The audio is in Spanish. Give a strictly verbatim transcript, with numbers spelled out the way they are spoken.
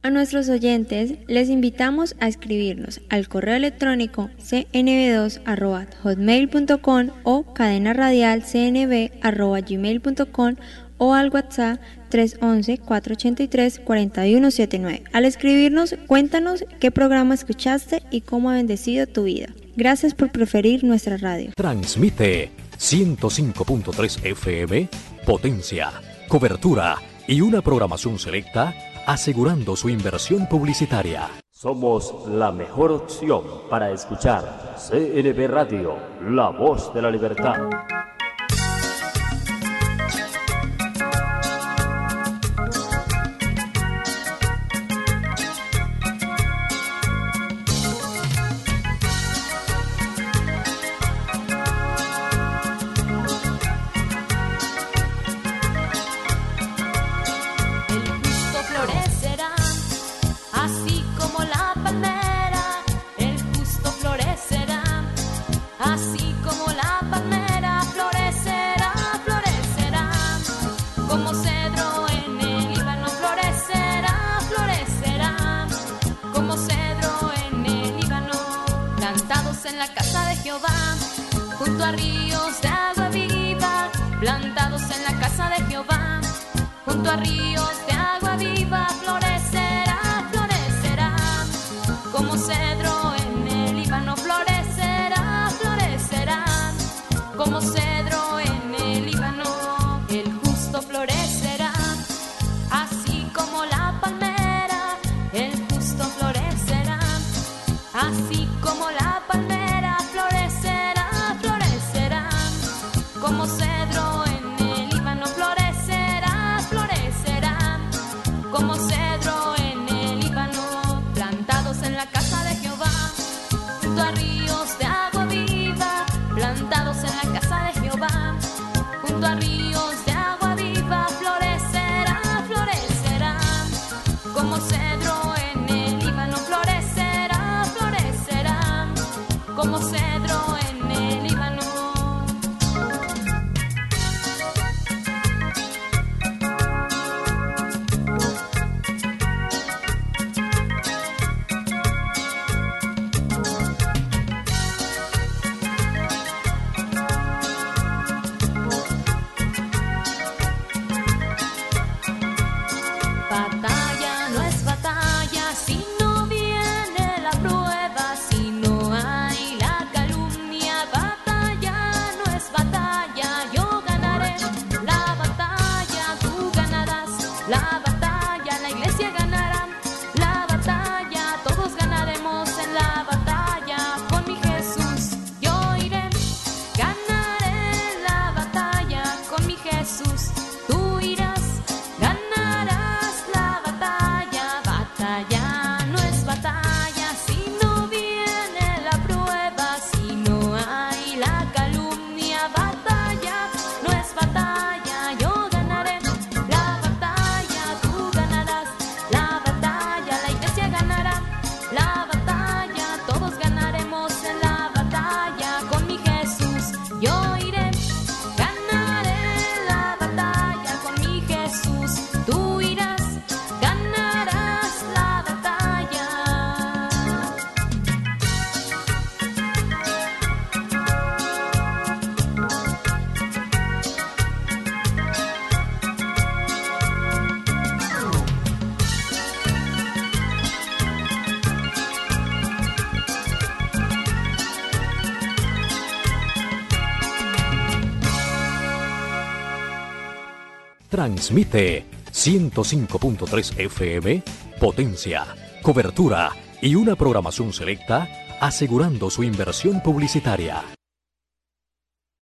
A nuestros oyentes les invitamos a escribirnos al correo electrónico c n b dos arroba hotmail punto com o cadena radial c n b arroba gmail punto com o al WhatsApp tres once, cuatro ochenta y tres, cuarenta y uno setenta y nueve. Al escribirnos, cuéntanos qué programa escuchaste y cómo ha bendecido tu vida. Gracias por preferir nuestra radio. Transmite ciento cinco punto tres F M, potencia, cobertura y una programación selecta, asegurando su inversión publicitaria. Somos la mejor opción para escuchar C N B Radio, la voz de la libertad. Junto a ríos de agua viva, plantados en la casa de Jehová. Junto a ríos de agua viva, florecerá, florecerá. Como cedro en el Líbano, florecerá, florecerá. Como cedro en el Líbano, el justo florecerá. Así como la palmera, el justo florecerá. Así como la palmera. Como cedro en el Líbano, florecerá, florecerá. Como cedro en el Líbano, plantados en la casa de Jehová. Junto a ríos de agua viva, plantados en la casa de Jehová. Junto a ríos de agua viva, florecerá, florecerá. Como cedro en el Líbano, florecerá, florecerá. Como cedro en el Líbano. Batalla no es batalla si no viene la prueba, si no hay la calumnia. Batalla no es batalla, yo ganaré la batalla, tú ganarás la batalla, la iglesia ganará la batalla, todos ganaremos en la batalla. Con mi Jesús yo iré, ganaré la batalla, con mi Jesús tú irás. Transmite ciento cinco punto tres F M, potencia, cobertura y una programación selecta, asegurando su inversión publicitaria.